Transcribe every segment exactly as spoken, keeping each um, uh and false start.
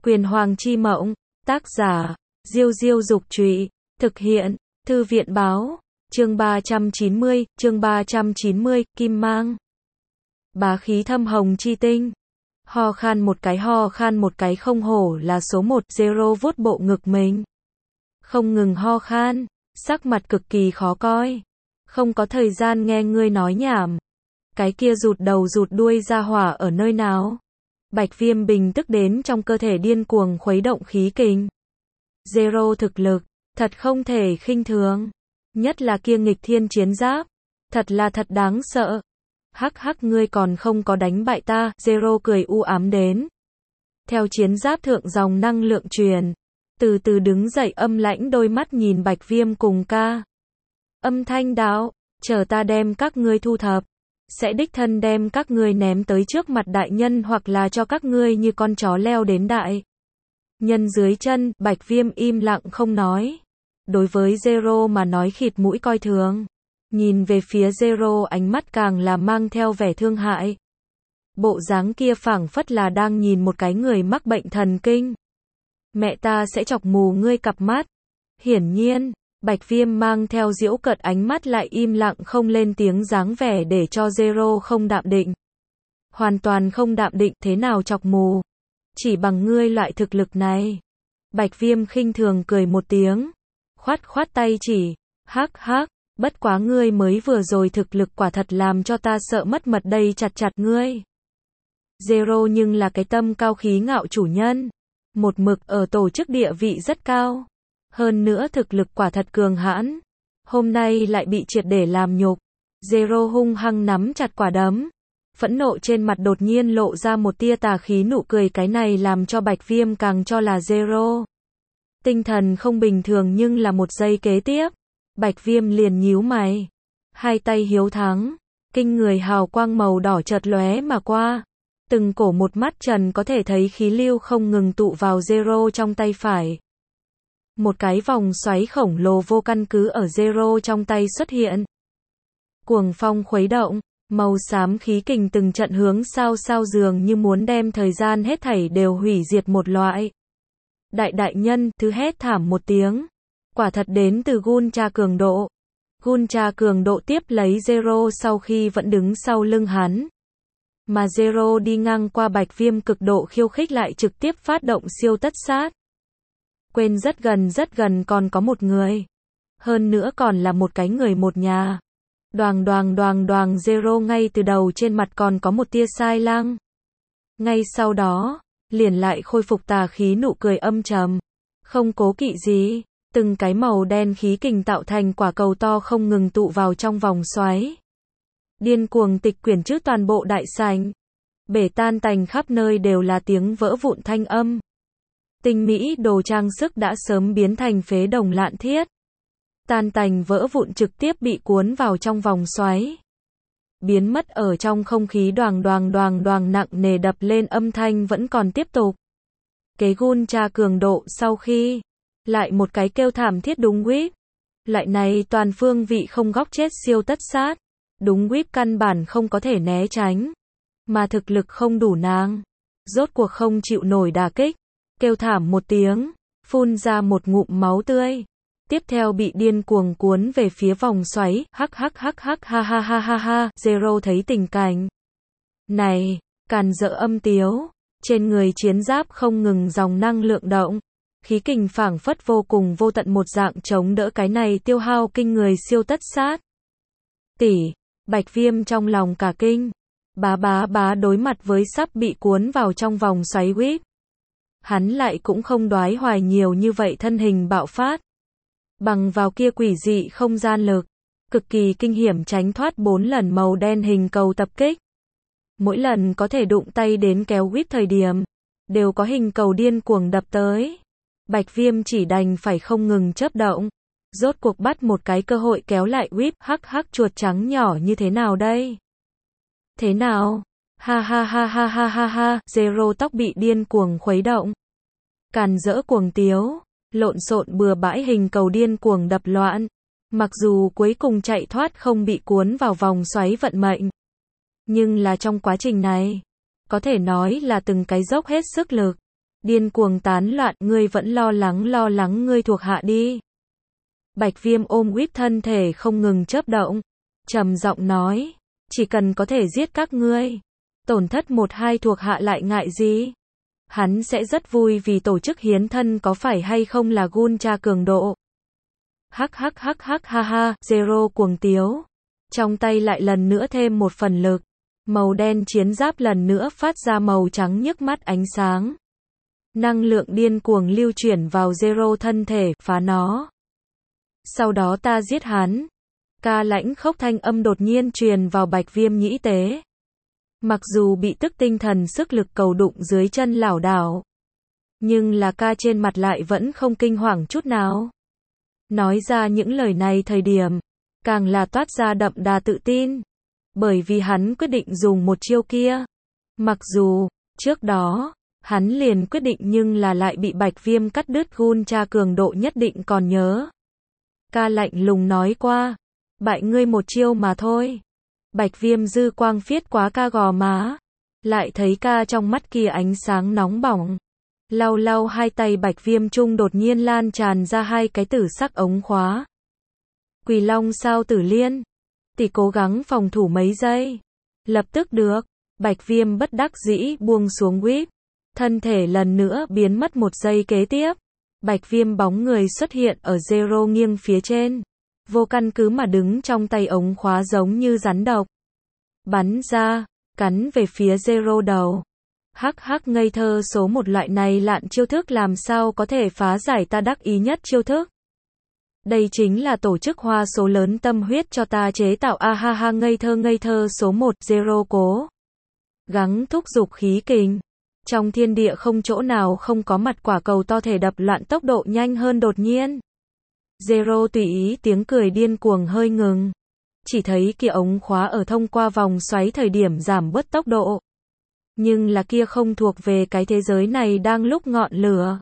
Quyền Hoàng Chi Mộng, tác giả, Diêu Diêu Dục Trụy, thực hiện, Thư viện Báo, chương ba trăm chín mươi, chương ba trăm chín mươi, Kim Mang. Bá khí thâm hồng chi tinh. Ho khan một cái ho khan một cái không hổ là số một, Zero vuốt bộ ngực mình. Không ngừng ho khan, sắc mặt cực kỳ khó coi. Không có thời gian nghe ngươi nói nhảm. Cái kia rụt đầu rụt đuôi ra hỏa ở nơi nào? Bạch Viêm bình tức đến trong cơ thể điên cuồng khuấy động khí kình. Zero thực lực, thật không thể khinh thường. Nhất là kia nghịch thiên chiến giáp. Thật là thật đáng sợ. Hắc hắc ngươi còn không có đánh bại ta, Zero cười u ám đến. Theo chiến giáp thượng dòng năng lượng truyền. Từ từ đứng dậy âm lãnh đôi mắt nhìn Bạch Viêm cùng ca. Âm thanh đạo, chờ ta đem các ngươi thu thập. Sẽ đích thân đem các ngươi ném tới trước mặt đại nhân hoặc là cho các ngươi như con chó leo đến đại nhân dưới chân. Bạch Viêm im lặng không nói. Đối với Zero mà nói khịt mũi coi thường. Nhìn về phía Zero ánh mắt càng là mang theo vẻ thương hại. Bộ dáng kia phảng phất là đang nhìn một cái người mắc bệnh thần kinh. Mẹ ta sẽ chọc mù ngươi cặp mắt. Hiển nhiên, Bạch Viêm mang theo giễu cợt ánh mắt lại im lặng không lên tiếng dáng vẻ để cho Zero không đạm định. Hoàn toàn không đạm định, thế nào chọc mù? Chỉ bằng ngươi loại thực lực này. Bạch Viêm khinh thường cười một tiếng. Khoát khoát tay chỉ. Hắc hắc, bất quá ngươi mới vừa rồi thực lực quả thật làm cho ta sợ mất mật đây chặt chặt ngươi. Zero nhưng là cái tâm cao khí ngạo chủ nhân. Một mực ở tổ chức địa vị rất cao. Hơn nữa thực lực quả thật cường hãn. Hôm nay lại bị triệt để làm nhục. Zero hung hăng nắm chặt quả đấm. Phẫn nộ trên mặt đột nhiên lộ ra một tia tà khí nụ cười, cái này làm cho Bạch Viêm càng cho là Zero. Tinh thần không bình thường, nhưng là một giây kế tiếp. Bạch Viêm liền nhíu mày. Hai tay hiếu thắng. Kinh người hào quang màu đỏ chợt lóe mà qua. Từng cổ một mắt trần có thể thấy khí lưu không ngừng tụ vào Zero trong tay phải. Một cái vòng xoáy khổng lồ vô căn cứ ở Zero trong tay xuất hiện. Cuồng phong khuấy động, màu xám khí kình từng trận hướng sao sao dường như muốn đem thời gian hết thảy đều hủy diệt một loại. Đại đại nhân, thứ hét thảm một tiếng. Quả thật đến từ Guncha cường độ. Guncha cường độ tiếp lấy Zero sau khi vẫn đứng sau lưng hắn. Mà Zero đi ngang qua Bạch Viêm cực độ khiêu khích lại trực tiếp phát động siêu tất sát. Quên rất gần rất gần còn có một người. Hơn nữa còn là một cái người một nhà. Đoàng đoàng đoàng đoàng Zero ngay từ đầu trên mặt còn có một tia sai lăng. Ngay sau đó, liền lại khôi phục tà khí nụ cười âm trầm. Không cố kỵ gì, từng cái màu đen khí kình tạo thành quả cầu to không ngừng tụ vào trong vòng xoáy. Điên cuồng tịch quyển trước toàn bộ đại sảnh. Bể tan tành khắp nơi đều là tiếng vỡ vụn thanh âm. Tinh mỹ đồ trang sức đã sớm biến thành phế đồng lạn thiết. Tan tành vỡ vụn trực tiếp bị cuốn vào trong vòng xoáy. Biến mất ở trong không khí, đoàng đoàng đoàng đoàng nặng nề đập lên âm thanh vẫn còn tiếp tục. Cái Guncha cường độ sau khi. Lại một cái kêu thảm thiết đúng whip. Lại này toàn phương vị không góc chết siêu tất sát. Đúng whip căn bản không có thể né tránh. Mà thực lực không đủ nàng. Rốt cuộc không chịu nổi đả kích. Kêu thảm một tiếng. Phun ra một ngụm máu tươi. Tiếp theo bị điên cuồng cuốn về phía vòng xoáy. Hắc hắc hắc hắc ha ha ha ha ha. Zero thấy tình cảnh này. Càn rỡ âm tiếu. Trên người chiến giáp không ngừng dòng năng lượng động. Khí kình phảng phất vô cùng vô tận một dạng chống đỡ cái này tiêu hao kinh người siêu tất sát. Tỷ. Bạch Viêm trong lòng cả kinh. Bá bá bá đối mặt với sắp bị cuốn vào trong vòng xoáy whip. Hắn lại cũng không đoái hoài nhiều như vậy, thân hình bạo phát. Bằng vào kia quỷ dị không gian lực. Cực kỳ kinh hiểm tránh thoát bốn lần màu đen hình cầu tập kích. Mỗi lần có thể đụng tay đến kéo whip thời điểm. Đều có hình cầu điên cuồng đập tới. Bạch Viêm chỉ đành phải không ngừng chớp động. Rốt cuộc bắt một cái cơ hội kéo lại whip. Hắc hắc chuột trắng nhỏ như thế nào đây? Thế nào? Ha ha ha ha ha ha ha. Zero tóc bị điên cuồng khuấy động. Càn rỡ cuồng tiếu. Lộn xộn bừa bãi hình cầu điên cuồng đập loạn. Mặc dù cuối cùng chạy thoát không bị cuốn vào vòng xoáy vận mệnh. Nhưng là trong quá trình này. Có thể nói là từng cái dốc hết sức lực. Điên cuồng tán loạn, ngươi vẫn lo lắng lo lắng ngươi thuộc hạ đi. Bạch Viêm ôm uýt thân thể không ngừng chớp động, trầm giọng nói, chỉ cần có thể giết các ngươi, tổn thất một hai thuộc hạ lại ngại gì? Hắn sẽ rất vui vì tổ chức hiến thân có phải hay không là gun cha cường độ. Hắc hắc hắc hắc ha ha, Zero cuồng tiếu. Trong tay lại lần nữa thêm một phần lực. Màu đen chiến giáp lần nữa phát ra màu trắng nhức mắt ánh sáng. Năng lượng điên cuồng lưu chuyển vào Zero thân thể, phá nó. Sau đó ta giết hắn. Ca lãnh khốc thanh âm đột nhiên truyền vào Bạch Viêm nhĩ tế. Mặc dù bị tức tinh thần sức lực cầu đụng dưới chân lảo đảo, nhưng là ca trên mặt lại vẫn không kinh hoàng chút nào. Nói ra những lời này thời điểm, càng là toát ra đậm đà tự tin. Bởi vì hắn quyết định dùng một chiêu kia. Mặc dù, trước đó, hắn liền quyết định nhưng là lại bị Bạch Viêm cắt đứt gun cha cường độ nhất định còn nhớ. Ca lạnh lùng nói qua, bại ngươi một chiêu mà thôi. Bạch Viêm dư quang phiết quá ca gò má, lại thấy ca trong mắt kia ánh sáng nóng bỏng. Lau lau hai tay Bạch Viêm trung đột nhiên lan tràn ra hai cái tử sắc ống khóa. Quỳ Long sao tử liên, tỷ cố gắng phòng thủ mấy giây. Lập tức được, Bạch Viêm bất đắc dĩ buông xuống whip, thân thể lần nữa biến mất một giây kế tiếp. Bạch Viêm bóng người xuất hiện ở Zero nghiêng phía trên, vô căn cứ mà đứng trong tay ống khóa giống như rắn độc. Bắn ra, cắn về phía Zero đầu. Hắc hắc ngây thơ số một loại này lạn chiêu thức làm sao có thể phá giải ta đắc ý nhất chiêu thức. Đây chính là tổ chức hoa số lớn tâm huyết cho ta chế tạo a ha ha ngây thơ ngây thơ số một Zero cố gắng thúc giục khí kình. Trong thiên địa không chỗ nào không có mặt quả cầu to thể đập loạn tốc độ nhanh hơn đột nhiên. Zero tùy ý tiếng cười điên cuồng hơi ngừng. Chỉ thấy kia ống khóa ở thông qua vòng xoáy thời điểm giảm bớt tốc độ. Nhưng là kia không thuộc về cái thế giới này đang lúc ngọn lửa.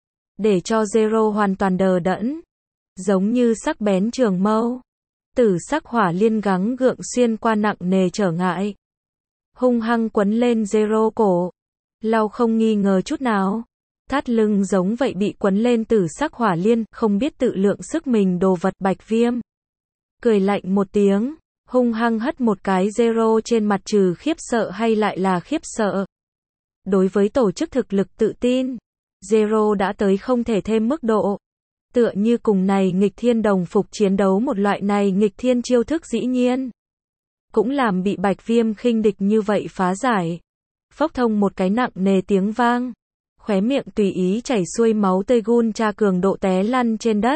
Để cho Zero hoàn toàn đờ đẫn. Giống như sắc bén trường mâu. Tử sắc hỏa liên gắng gượng xuyên qua nặng nề trở ngại. Hung hăng quấn lên Zero cổ. Lau không nghi ngờ chút nào. Thắt lưng giống vậy bị quấn lên tử sắc hỏa liên, không biết tự lượng sức mình đồ vật Bạch Viêm. Cười lạnh một tiếng, hung hăng hất một cái Zero trên mặt trừ khiếp sợ hay lại là khiếp sợ. Đối với tổ chức thực lực tự tin, Zero đã tới không thể thêm mức độ. Tựa như cùng này nghịch thiên đồng phục chiến đấu một loại này nghịch thiên chiêu thức dĩ nhiên. Cũng làm bị Bạch Viêm khinh địch như vậy phá giải. Phốc thông một cái nặng nề tiếng vang. Khóe miệng tùy ý chảy xuôi máu tươi gun cha cường độ té lăn trên đất.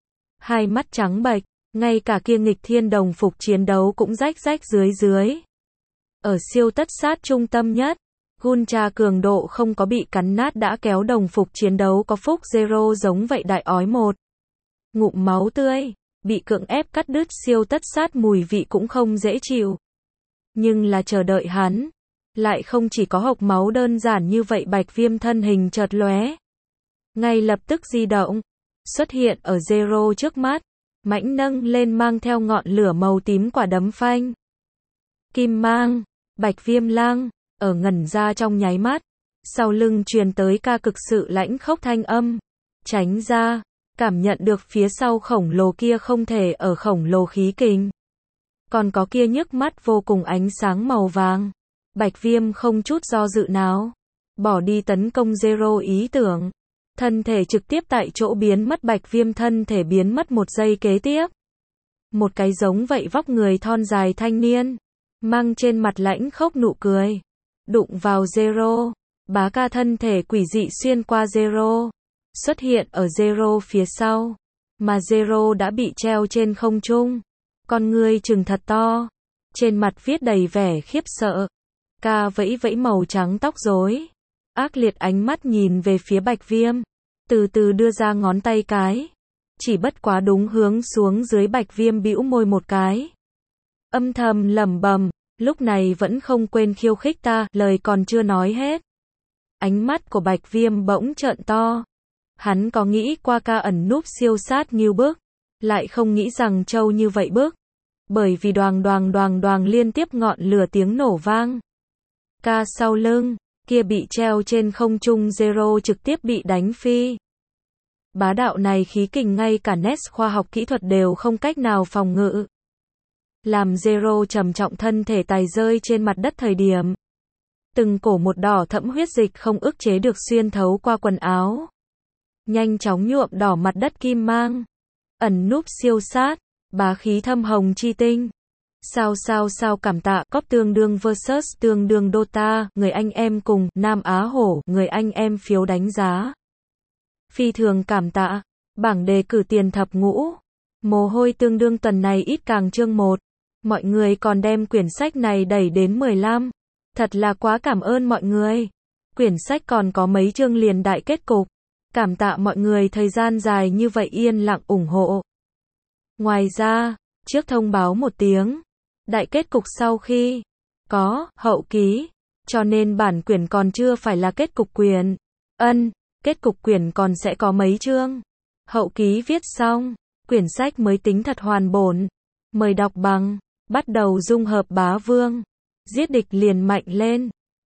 Hai mắt trắng bệch, ngay cả kia nghịch thiên đồng phục chiến đấu cũng rách rách dưới dưới. Ở siêu tất sát trung tâm nhất, gun cha cường độ không có bị cắn nát đã kéo đồng phục chiến đấu có phúc Zero giống vậy đại ói một ngụm máu tươi, bị cưỡng ép cắt đứt siêu tất sát mùi vị cũng không dễ chịu. Nhưng là chờ đợi hắn, lại không chỉ có hộc máu đơn giản như vậy. Bạch Viêm thân hình chợt lóe, ngay lập tức di động, xuất hiện ở Zero trước mắt, mãnh nâng lên mang theo ngọn lửa màu tím quả đấm phanh. Kim mang, Bạch Viêm lang, ở ngẩn ra trong nháy mắt, sau lưng truyền tới ca cực sự lãnh khốc thanh âm, tránh ra, cảm nhận được phía sau khổng lồ kia không thể ở khổng lồ khí kình. Còn có kia nhức mắt vô cùng ánh sáng màu vàng. Bạch Viêm không chút do dự nào, bỏ đi tấn công Zero ý tưởng. Thân thể trực tiếp tại chỗ biến mất. Bạch Viêm thân thể biến mất một giây kế tiếp. Một cái giống vậy vóc người thon dài thanh niên, mang trên mặt lãnh khốc nụ cười, đụng vào Zero. Bá ca thân thể quỷ dị xuyên qua Zero, xuất hiện ở Zero phía sau, mà Zero đã bị treo trên không trung. Con ngươi trừng thật to, trên mặt viết đầy vẻ khiếp sợ. Ca vẫy vẫy màu trắng tóc rối, ác liệt ánh mắt nhìn về phía Bạch Viêm, từ từ đưa ra ngón tay cái, chỉ bất quá đúng hướng xuống dưới. Bạch Viêm bĩu môi một cái, âm thầm lẩm bẩm, lúc này vẫn không quên khiêu khích ta. Lời còn chưa nói hết, ánh mắt của Bạch Viêm bỗng trợn to. Hắn có nghĩ qua ca ẩn núp siêu sát như bức, lại không nghĩ rằng trâu như vậy bức. Bởi vì đoàng đoàng đoàng đoàng liên tiếp ngọn lửa tiếng nổ vang. Ca sau lưng, kia bị treo trên không trung Zero trực tiếp bị đánh phi. Bá đạo này khí kình ngay cả nét khoa học kỹ thuật đều không cách nào phòng ngự. Làm Zero trầm trọng thân thể tài rơi trên mặt đất thời điểm. Từng cổ một đỏ thẫm huyết dịch không ức chế được xuyên thấu qua quần áo. Nhanh chóng nhuộm đỏ mặt đất kim mang. Ẩn núp siêu sát, bá khí thâm hồng chi tinh. Sao sao sao cảm tạ, cóp tương đương versus tương đương Dota, người anh em cùng, Nam Á Hổ, người anh em phiếu đánh giá. Phi thường cảm tạ, bảng đề cử tiền thập ngũ. Mồ hôi tương đương tuần này ít càng chương một. Mọi người còn đem quyển sách này đẩy đến mười lăm. Thật là quá cảm ơn mọi người. Quyển sách còn có mấy chương liền đại kết cục. Cảm tạ mọi người thời gian dài như vậy yên lặng ủng hộ. Ngoài ra, trước thông báo một tiếng, đại kết cục sau khi có hậu ký, cho nên bản quyển còn chưa phải là kết cục quyển. Ân, kết cục quyển còn sẽ có mấy chương. Hậu ký viết xong, quyển sách mới tính thật hoàn bổn. Mời đọc bằng, bắt đầu dung hợp bá vương. Giết địch liền mạnh lên.